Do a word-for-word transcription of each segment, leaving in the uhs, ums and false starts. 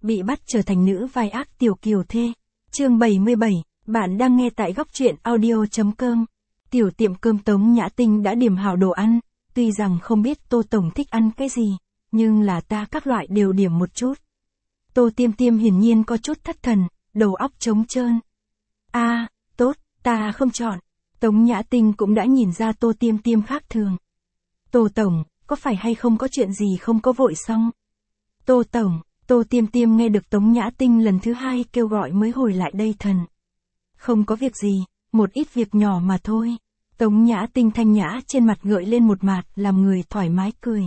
Bị bắt trở thành nữ vai ác tiểu kiều thê. Chương bảy mươi bảy, bạn đang nghe tại góc truyện audio.com. Tiểu tiệm cơm Tống Nhã Tinh đã điểm hảo đồ ăn, tuy rằng không biết Tô Tổng thích ăn cái gì, nhưng là ta các loại đều điểm một chút. Tô Tiêm Tiêm hiển nhiên có chút thất thần, đầu óc trống trơn. A, à, tốt, ta không chọn. Tống Nhã Tinh cũng đã nhìn ra Tô Tiêm Tiêm khác thường. Tô Tổng, có phải hay không có chuyện gì không có vội xong? Tô Tổng, Tô Tiêm Tiêm nghe được Tống Nhã Tinh lần thứ hai kêu gọi mới hồi lại đây thần. Không có việc gì, một ít việc nhỏ mà thôi. Tống Nhã Tinh thanh nhã trên mặt gợi lên một mạt làm người thoải mái cười.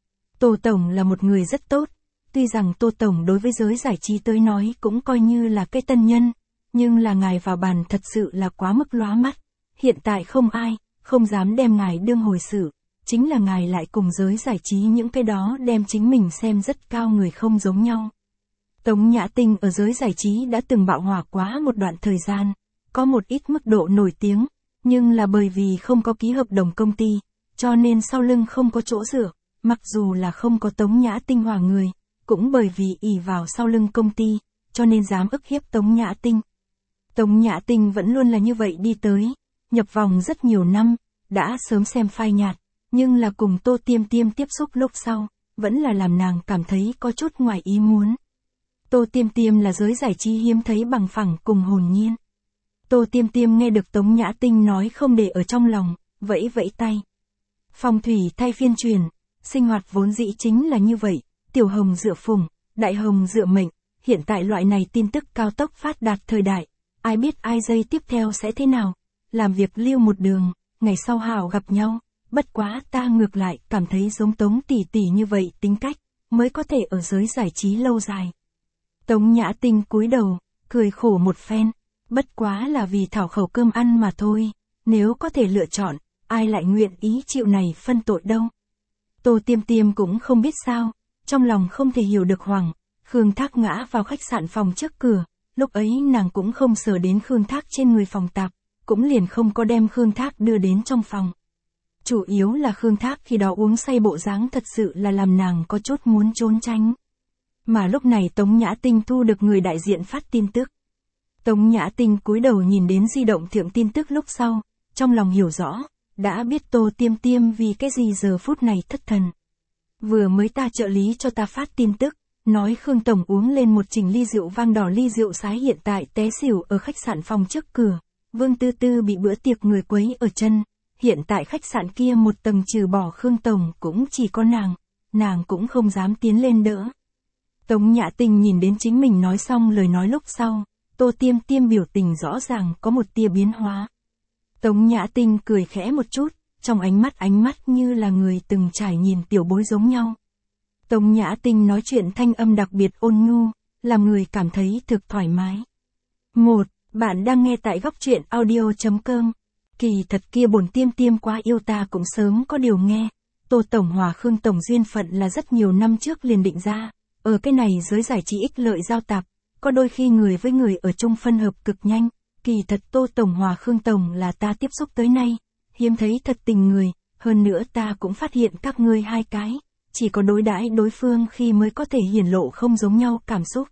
Tô Tổng là một người rất tốt, tuy rằng Tô Tổng đối với giới giải trí tới nói cũng coi như là cái tân nhân, nhưng là ngài vào bàn thật sự là quá mức lóa mắt. Hiện tại không ai, không dám đem ngài đương hồi xử, chính là ngài lại cùng giới giải trí những cái đó đem chính mình xem rất cao người không giống nhau. Tống Nhã Tinh ở giới giải trí đã từng bạo hỏa quá một đoạn thời gian, có một ít mức độ nổi tiếng, nhưng là bởi vì không có ký hợp đồng công ty, cho nên sau lưng không có chỗ dựa, mặc dù là không có Tống Nhã Tinh hòa người, cũng bởi vì ỷ vào sau lưng công ty, cho nên dám ức hiếp Tống Nhã Tinh. Tống Nhã Tinh vẫn luôn là như vậy đi tới, nhập vòng rất nhiều năm, đã sớm xem phai nhạt, nhưng là cùng Tô Tiêm Tiêm tiếp xúc lúc sau, vẫn là làm nàng cảm thấy có chút ngoài ý muốn. Tô Tiêm Tiêm là giới giải trí hiếm thấy bằng phẳng cùng hồn nhiên. Tô Tiêm Tiêm nghe được Tống Nhã Tinh nói không để ở trong lòng, vẫy vẫy tay. Phong thủy thay phiên truyền, sinh hoạt vốn dĩ chính là như vậy, tiểu hồng dựa phùng, đại hồng dựa mệnh, hiện tại loại này tin tức cao tốc phát đạt thời đại, ai biết ai giây tiếp theo sẽ thế nào, làm việc lưu một đường, ngày sau hảo gặp nhau, bất quá ta ngược lại cảm thấy giống Tống tỷ tỷ như vậy tính cách, mới có thể ở giới giải trí lâu dài. Tống Nhã Tinh cúi đầu, cười khổ một phen, bất quá là vì thảo khẩu cơm ăn mà thôi, nếu có thể lựa chọn, ai lại nguyện ý chịu này phân tội đâu. Tô Tiêm Tiêm cũng không biết sao, trong lòng không thể hiểu được Hoàng, Khương Thác ngã vào khách sạn phòng trước cửa, lúc ấy nàng cũng không sờ đến Khương Thác trên người phòng tạp, cũng liền không có đem Khương Thác đưa đến trong phòng. Chủ yếu là Khương Thác khi đó uống say bộ dáng thật sự là làm nàng có chút muốn trốn tránh. Mà lúc này Tống Nhã Tinh thu được người đại diện phát tin tức. Tống Nhã Tinh cúi đầu nhìn đến di động thượng tin tức lúc sau, trong lòng hiểu rõ, đã biết Tô Tiêm Tiêm vì cái gì giờ phút này thất thần. Vừa mới ta trợ lý cho ta phát tin tức, nói Khương Tổng uống lên một trình ly rượu vang đỏ ly rượu sái hiện tại té xỉu ở khách sạn phòng trước cửa, Vương Tư Tư bị bữa tiệc người quấy ở chân, hiện tại khách sạn kia một tầng trừ bỏ Khương Tổng cũng chỉ có nàng, nàng cũng không dám tiến lên đỡ. Tống Nhã Tinh nhìn đến chính mình nói xong lời nói lúc sau, Tô Tiêm Tiêm biểu tình rõ ràng có một tia biến hóa. Tống Nhã Tinh cười khẽ một chút, trong ánh mắt ánh mắt như là người từng trải nhìn tiểu bối giống nhau. Tống Nhã Tinh nói chuyện thanh âm đặc biệt ôn nhu, làm người cảm thấy thực thoải mái. Một, bạn đang nghe tại góc truyện audio.com. Kỳ thật kia bổn Tiêm Tiêm quá yêu ta cũng sớm có điều nghe. Tô Tổng hòa Khương Tổng duyên phận là rất nhiều năm trước liền định ra, ở cái này giới giải trí ích lợi giao tạp, có đôi khi người với người ở chung phân hợp cực nhanh. Kỳ thật Tô Tổng hòa Khương Tổng là ta tiếp xúc tới nay, hiếm thấy thật tình người, hơn nữa ta cũng phát hiện các ngươi hai cái, chỉ có đối đãi đối phương khi mới có thể hiển lộ không giống nhau cảm xúc.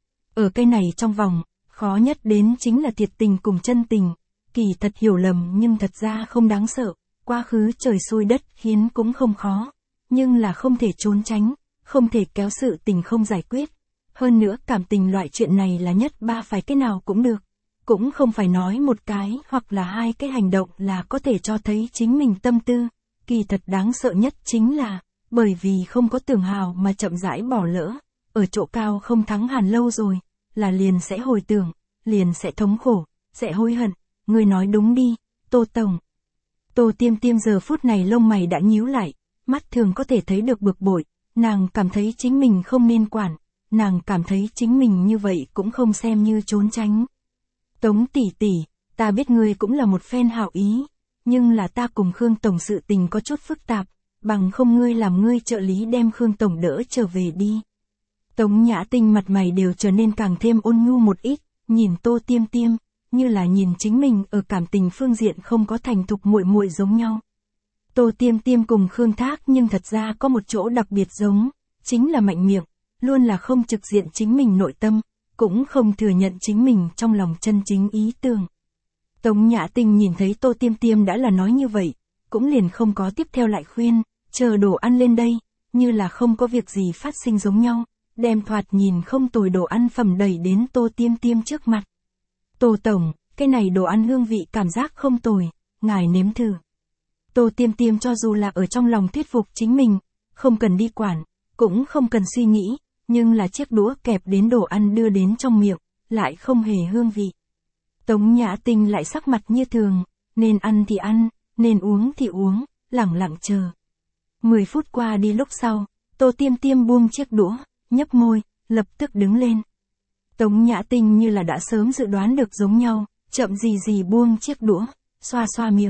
Ở cái này trong vòng, khó nhất đến chính là thiệt tình cùng chân tình, kỳ thật hiểu lầm nhưng thật ra không đáng sợ, quá khứ trời xui đất khiến cũng không khó, nhưng là không thể trốn tránh, không thể kéo sự tình không giải quyết. Hơn nữa cảm tình loại chuyện này là nhất ba phải cái nào cũng được. Cũng không phải nói một cái hoặc là hai cái hành động là có thể cho thấy chính mình tâm tư, kỳ thật đáng sợ nhất chính là, bởi vì không có tưởng hào mà chậm rãi bỏ lỡ, ở chỗ cao không thắng hàn lâu rồi, là liền sẽ hồi tưởng, liền sẽ thống khổ, sẽ hối hận, người nói đúng đi, Tô Tổng. Tô Tiêm Tiêm giờ phút này lông mày đã nhíu lại, mắt thường có thể thấy được bực bội, nàng cảm thấy chính mình không nên quản, nàng cảm thấy chính mình như vậy cũng không xem như trốn tránh. Tống tỷ tỷ, ta biết ngươi cũng là một phen hảo ý, nhưng là ta cùng Khương Tổng sự tình có chút phức tạp, bằng không ngươi làm ngươi trợ lý đem Khương Tổng đỡ trở về đi. Tống Nhã Tinh mặt mày đều trở nên càng thêm ôn nhu một ít, nhìn Tô Tiêm Tiêm, như là nhìn chính mình ở cảm tình phương diện không có thành thục muội muội giống nhau. Tô Tiêm Tiêm cùng Khương Thác nhưng thật ra có một chỗ đặc biệt giống, chính là mạnh miệng, luôn là không trực diện chính mình nội tâm, cũng không thừa nhận chính mình trong lòng chân chính ý tưởng. Tống Nhã Tinh nhìn thấy Tô Tiêm Tiêm đã là nói như vậy, cũng liền không có tiếp theo lại khuyên, chờ đồ ăn lên đây, như là không có việc gì phát sinh giống nhau, đem thoạt nhìn không tồi đồ ăn phẩm đẩy đến Tô Tiêm Tiêm trước mặt. Tô Tổng, cái này đồ ăn hương vị cảm giác không tồi, ngài nếm thử. Tô Tiêm Tiêm cho dù là ở trong lòng thuyết phục chính mình, không cần đi quản, cũng không cần suy nghĩ, nhưng là chiếc đũa kẹp đến đồ ăn đưa đến trong miệng, lại không hề hương vị. Tống Nhã Tinh lại sắc mặt như thường, nên ăn thì ăn, nên uống thì uống, lẳng lặng chờ. Mười phút qua đi lúc sau, Tô Tiêm Tiêm buông chiếc đũa, nhấp môi, lập tức đứng lên. Tống Nhã Tinh như là đã sớm dự đoán được giống nhau, chậm gì gì buông chiếc đũa, xoa xoa miệng.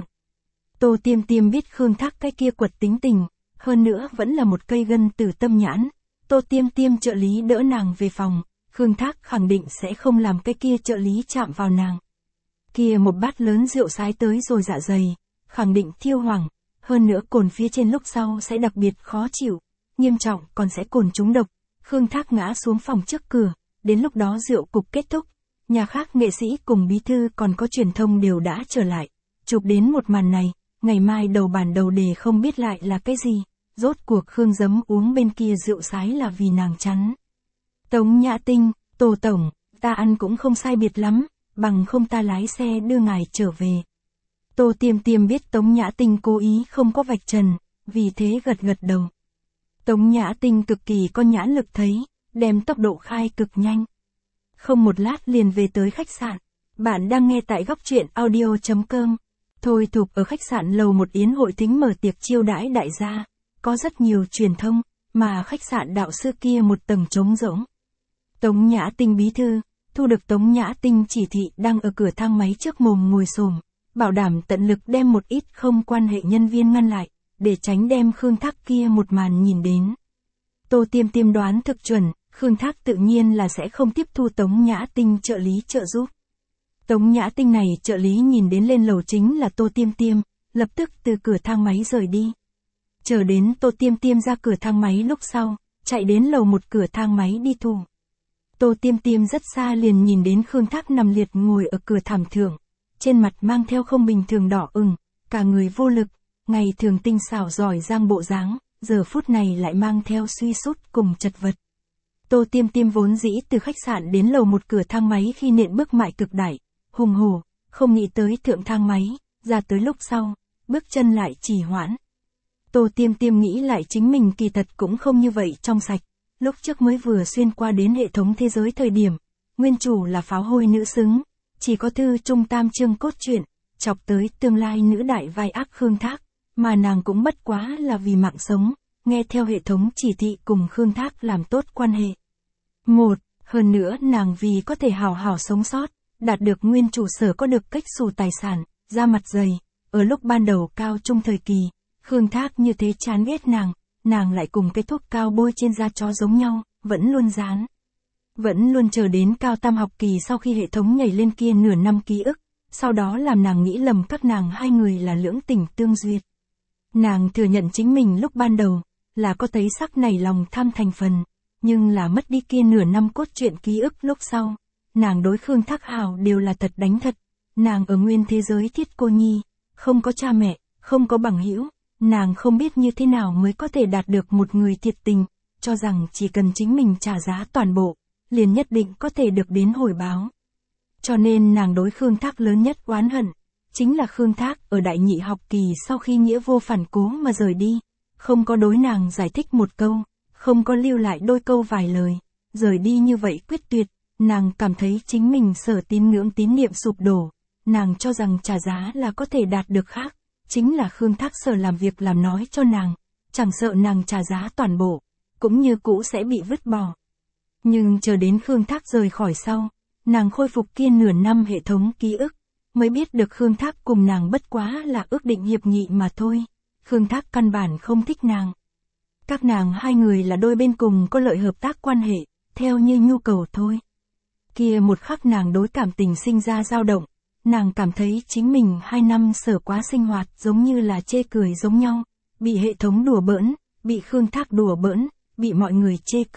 Tô Tiêm Tiêm biết Khương Thác cái kia quật tính tình, hơn nữa vẫn là một cây gân từ tâm nhãn. Tô Tiêm Tiêm trợ lý đỡ nàng về phòng, Khương Thác khẳng định sẽ không làm cái kia trợ lý chạm vào nàng. Kia một bát lớn rượu sái tới rồi dạ dày, khẳng định thiêu hoảng, hơn nữa cồn phía trên lúc sau sẽ đặc biệt khó chịu, nghiêm trọng còn sẽ cồn trúng độc. Khương Thác ngã xuống phòng trước cửa, đến lúc đó rượu cục kết thúc, nhà khác nghệ sĩ cùng bí thư còn có truyền thông đều đã trở lại, chụp đến một màn này, ngày mai đầu bản đầu đề không biết lại là cái gì, rốt cuộc Khương Giấm uống bên kia rượu sái là vì nàng chắn. Tống Nhã Tinh, Tô Tổng, ta ăn cũng không sai biệt lắm, bằng không ta lái xe đưa ngài trở về. Tô Tiêm Tiêm biết Tống Nhã Tinh cố ý không có vạch trần, vì thế gật gật đầu. Tống Nhã Tinh cực kỳ có nhãn lực thấy, đem tốc độ khai cực nhanh. Không một lát liền về tới khách sạn. Bạn đang nghe tại góc truyện audio chấm com. Thôi Thục ở khách sạn lầu một yến hội thính mở tiệc chiêu đãi đại gia. Có rất nhiều truyền thông, mà khách sạn đạo sư kia một tầng trống rỗng. Tống Nhã Tinh bí thư, thu được Tống Nhã Tinh chỉ thị đang ở cửa thang máy trước mồm ngồi xổm, bảo đảm tận lực đem một ít không quan hệ nhân viên ngăn lại, để tránh đem Khương Thác kia một màn nhìn đến. Tô Tiêm Tiêm đoán thực chuẩn, Khương Thác tự nhiên là sẽ không tiếp thu Tống Nhã Tinh trợ lý trợ giúp. Tống Nhã Tinh này trợ lý nhìn đến lên lầu chính là Tô Tiêm Tiêm, lập tức từ cửa thang máy rời đi. Chờ đến Tô Tiêm Tiêm ra cửa thang máy lúc sau, chạy đến lầu một cửa thang máy đi thủ. Tô Tiêm Tiêm rất xa liền nhìn đến Khương Thác nằm liệt ngồi ở cửa thảm thượng, trên mặt mang theo không bình thường đỏ ửng, cả người vô lực, ngày thường tinh xảo giỏi giang bộ dáng, giờ phút này lại mang theo suy sút cùng chật vật. Tô Tiêm Tiêm vốn dĩ từ khách sạn đến lầu một cửa thang máy khi nện bước mại cực đại, hùng hổ, không nghĩ tới thượng thang máy, ra tới lúc sau, bước chân lại trì hoãn. Tô Tiêm Tiêm nghĩ lại chính mình kỳ thật cũng không như vậy trong sạch, lúc trước mới vừa xuyên qua đến hệ thống thế giới thời điểm, nguyên chủ là pháo hôi nữ xứng, chỉ có thư trung tam chương cốt truyện, chọc tới tương lai nữ đại vai ác Khương Thác, mà nàng cũng bất quá là vì mạng sống, nghe theo hệ thống chỉ thị cùng Khương Thác làm tốt quan hệ. Một, hơn nữa nàng vì có thể hào hào sống sót, đạt được nguyên chủ sở có được cách xù tài sản, da mặt dày, ở lúc ban đầu cao trung thời kỳ, Khương Thác như thế chán ghét nàng, nàng lại cùng cái thuốc cao bôi trên da chó giống nhau, vẫn luôn dán. Vẫn luôn chờ đến cao tam học kỳ sau khi hệ thống nhảy lên kia nửa năm ký ức, sau đó làm nàng nghĩ lầm các nàng hai người là lưỡng tình tương duyệt. Nàng thừa nhận chính mình lúc ban đầu, là có thấy sắc này lòng tham thành phần, nhưng là mất đi kia nửa năm cốt truyện ký ức lúc sau, nàng đối Khương Thác hào đều là thật đánh thật, nàng ở nguyên thế giới thiết cô nhi, không có cha mẹ, không có bằng hữu, nàng không biết như thế nào mới có thể đạt được một người thiệt tình, cho rằng chỉ cần chính mình trả giá toàn bộ, liền nhất định có thể được đến hồi báo. Cho nên nàng đối Khương Thác lớn nhất oán hận, chính là Khương Thác ở đại nhị học kỳ sau khi nghĩa vô phản cố mà rời đi, không có đối nàng giải thích một câu, không có lưu lại đôi câu vài lời, rời đi như vậy quyết tuyệt, nàng cảm thấy chính mình sở tín ngưỡng tín niệm sụp đổ, nàng cho rằng trả giá là có thể đạt được khác, chính là Khương Thác sở làm việc làm nói cho nàng, chẳng sợ nàng trả giá toàn bộ, cũng như cũ sẽ bị vứt bỏ. Nhưng chờ đến Khương Thác rời khỏi sau, nàng khôi phục kia nửa năm hệ thống ký ức, mới biết được Khương Thác cùng nàng bất quá là ước định hiệp nghị mà thôi, Khương Thác căn bản không thích nàng. Các nàng hai người là đôi bên cùng có lợi hợp tác quan hệ, theo như nhu cầu thôi. Kia một khắc nàng đối cảm tình sinh ra dao động, nàng cảm thấy chính mình hai năm sở quá sinh hoạt giống như là chê cười giống nhau, bị hệ thống đùa bỡn, bị Khương Thác đùa bỡn, bị mọi người chê cười,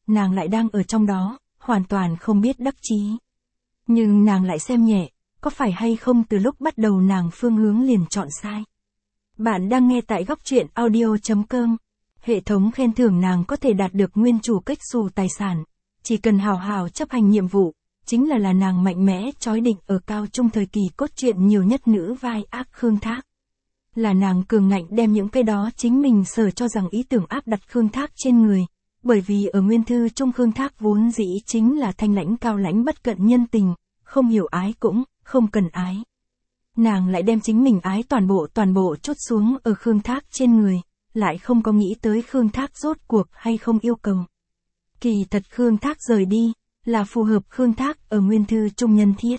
nàng lại đang ở trong đó, hoàn toàn không biết đắc chí. Nhưng nàng lại xem nhẹ, có phải hay không từ lúc bắt đầu nàng phương hướng liền chọn sai. Bạn đang nghe tại góc truyện audio chấm com. Hệ thống khen thưởng nàng có thể đạt được nguyên chủ cách xù tài sản. Chỉ cần hào hào chấp hành nhiệm vụ, chính là là nàng mạnh mẽ chói định ở cao trung thời kỳ cốt truyện nhiều nhất nữ vai ác Khương Thác. Là nàng cường ngạnh đem những cái đó chính mình sở cho rằng ý tưởng áp đặt Khương Thác trên người. Bởi vì ở nguyên thư trung Khương Thác vốn dĩ chính là thanh lãnh cao lãnh bất cận nhân tình, không hiểu ái cũng, không cần ái. Nàng lại đem chính mình ái toàn bộ toàn bộ chốt xuống ở Khương Thác trên người, lại không có nghĩ tới Khương Thác rốt cuộc hay không yêu cầu. Kỳ thật Khương Thác rời đi, là phù hợp Khương Thác ở nguyên thư trung nhân thiết.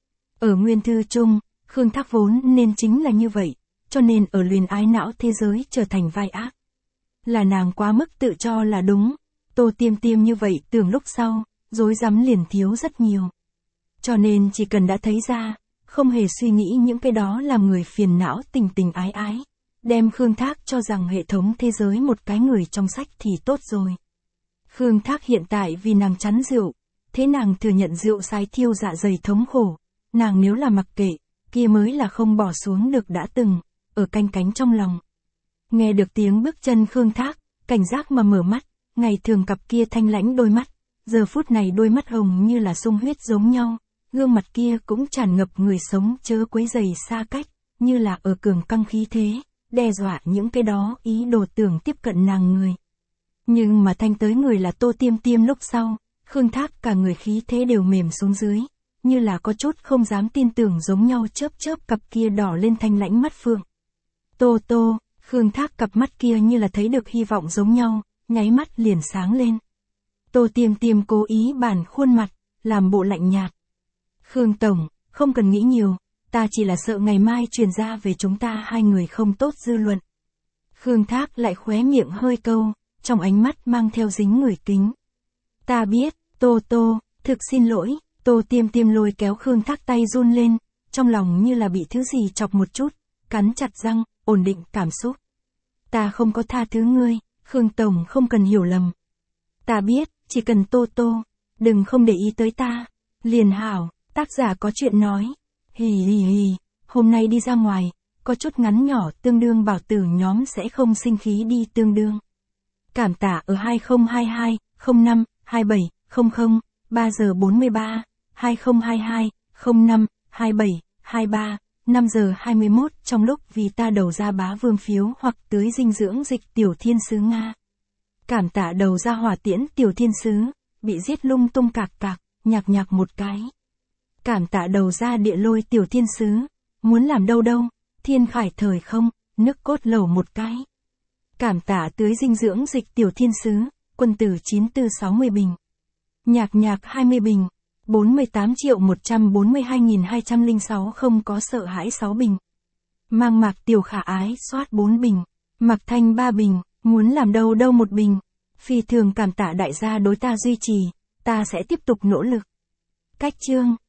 Ở nguyên thư trung, Khương Thác vốn nên chính là như vậy, cho nên ở luyến ái não thế giới trở thành vai ác. Là nàng quá mức tự cho là đúng, Tô Tiêm Tiêm như vậy tưởng lúc sau, dối rắm liền thiếu rất nhiều. Cho nên chỉ cần đã thấy ra, không hề suy nghĩ những cái đó làm người phiền não tình tình ái ái, đem Khương Thác cho rằng hệ thống thế giới một cái người trong sách thì tốt rồi. Khương Thác hiện tại vì nàng chắn rượu, thế nàng thừa nhận rượu sai thiêu dạ dày thống khổ, nàng nếu là mặc kệ, kia mới là không bỏ xuống được đã từng, ở canh cánh trong lòng. Nghe được tiếng bước chân Khương Thác, cảnh giác mà mở mắt, ngày thường cặp kia thanh lãnh đôi mắt, giờ phút này đôi mắt hồng như là sung huyết giống nhau, gương mặt kia cũng tràn ngập người sống chớ quấy rầy xa cách, như là ở cường căng khí thế, đe dọa những cái đó ý đồ tưởng tiếp cận nàng người. Nhưng mà thanh tới người là Tô Tiêm Tiêm lúc sau, Khương Thác cả người khí thế đều mềm xuống dưới, như là có chút không dám tin tưởng giống nhau chớp chớp cặp kia đỏ lên thanh lãnh mắt phượng. Tô Tô, Khương Thác cặp mắt kia như là thấy được hy vọng giống nhau, nháy mắt liền sáng lên. Tô Tiêm Tiêm cố ý bản khuôn mặt, làm bộ lạnh nhạt. Khương Tổng, không cần nghĩ nhiều, ta chỉ là sợ ngày mai truyền ra về chúng ta hai người không tốt dư luận. Khương Thác lại khóe miệng hơi câu, trong ánh mắt mang theo dính người kính. Ta biết, Tô Tô, thực xin lỗi, Tô Tiêm Tiêm lôi kéo Khương Thác tay run lên, trong lòng như là bị thứ gì chọc một chút, cắn chặt răng, ổn định cảm xúc. Ta không có tha thứ ngươi, Khương Tổng không cần hiểu lầm. Ta biết, chỉ cần Tô Tô, đừng không để ý tới ta, liền hảo. Tác giả có chuyện nói. Hì hì hì, hôm nay đi ra ngoài, có chút ngắn nhỏ tương đương bảo tử nhóm sẽ không sinh khí đi tương đương. Cảm tạ ở hai không hai hai, không năm, hai bảy, không không, ba giờ bốn mươi ba, hai không hai hai, không năm, hai bảy, hai ba, năm giờ hai mươi mốt trong lúc vì ta đầu ra bá vương phiếu hoặc tưới dinh dưỡng dịch tiểu thiên sứ Nga. Cảm tạ đầu ra hỏa tiễn tiểu thiên sứ, bị giết lung tung cạc cạc, nhạc nhạc một cái. Cảm tạ đầu ra địa lôi tiểu thiên sứ, muốn làm đâu đâu, thiên khải thời không, nước cốt lẩu một cái. Cảm tạ tưới dinh dưỡng dịch tiểu thiên sứ, quân tử chín tư sáu mươi bình. Nhạc nhạc hai mươi bình, bốn mươi tám triệu một trăm bốn mươi hai nghìn hai trăm lẻ sáu không có sợ hãi sáu bình. Mang mạc tiểu khả ái soát bốn bình, mặc thanh ba bình, muốn làm đâu đâu một bình. Phi thường cảm tạ đại gia đối ta duy trì, ta sẽ tiếp tục nỗ lực. Cách chương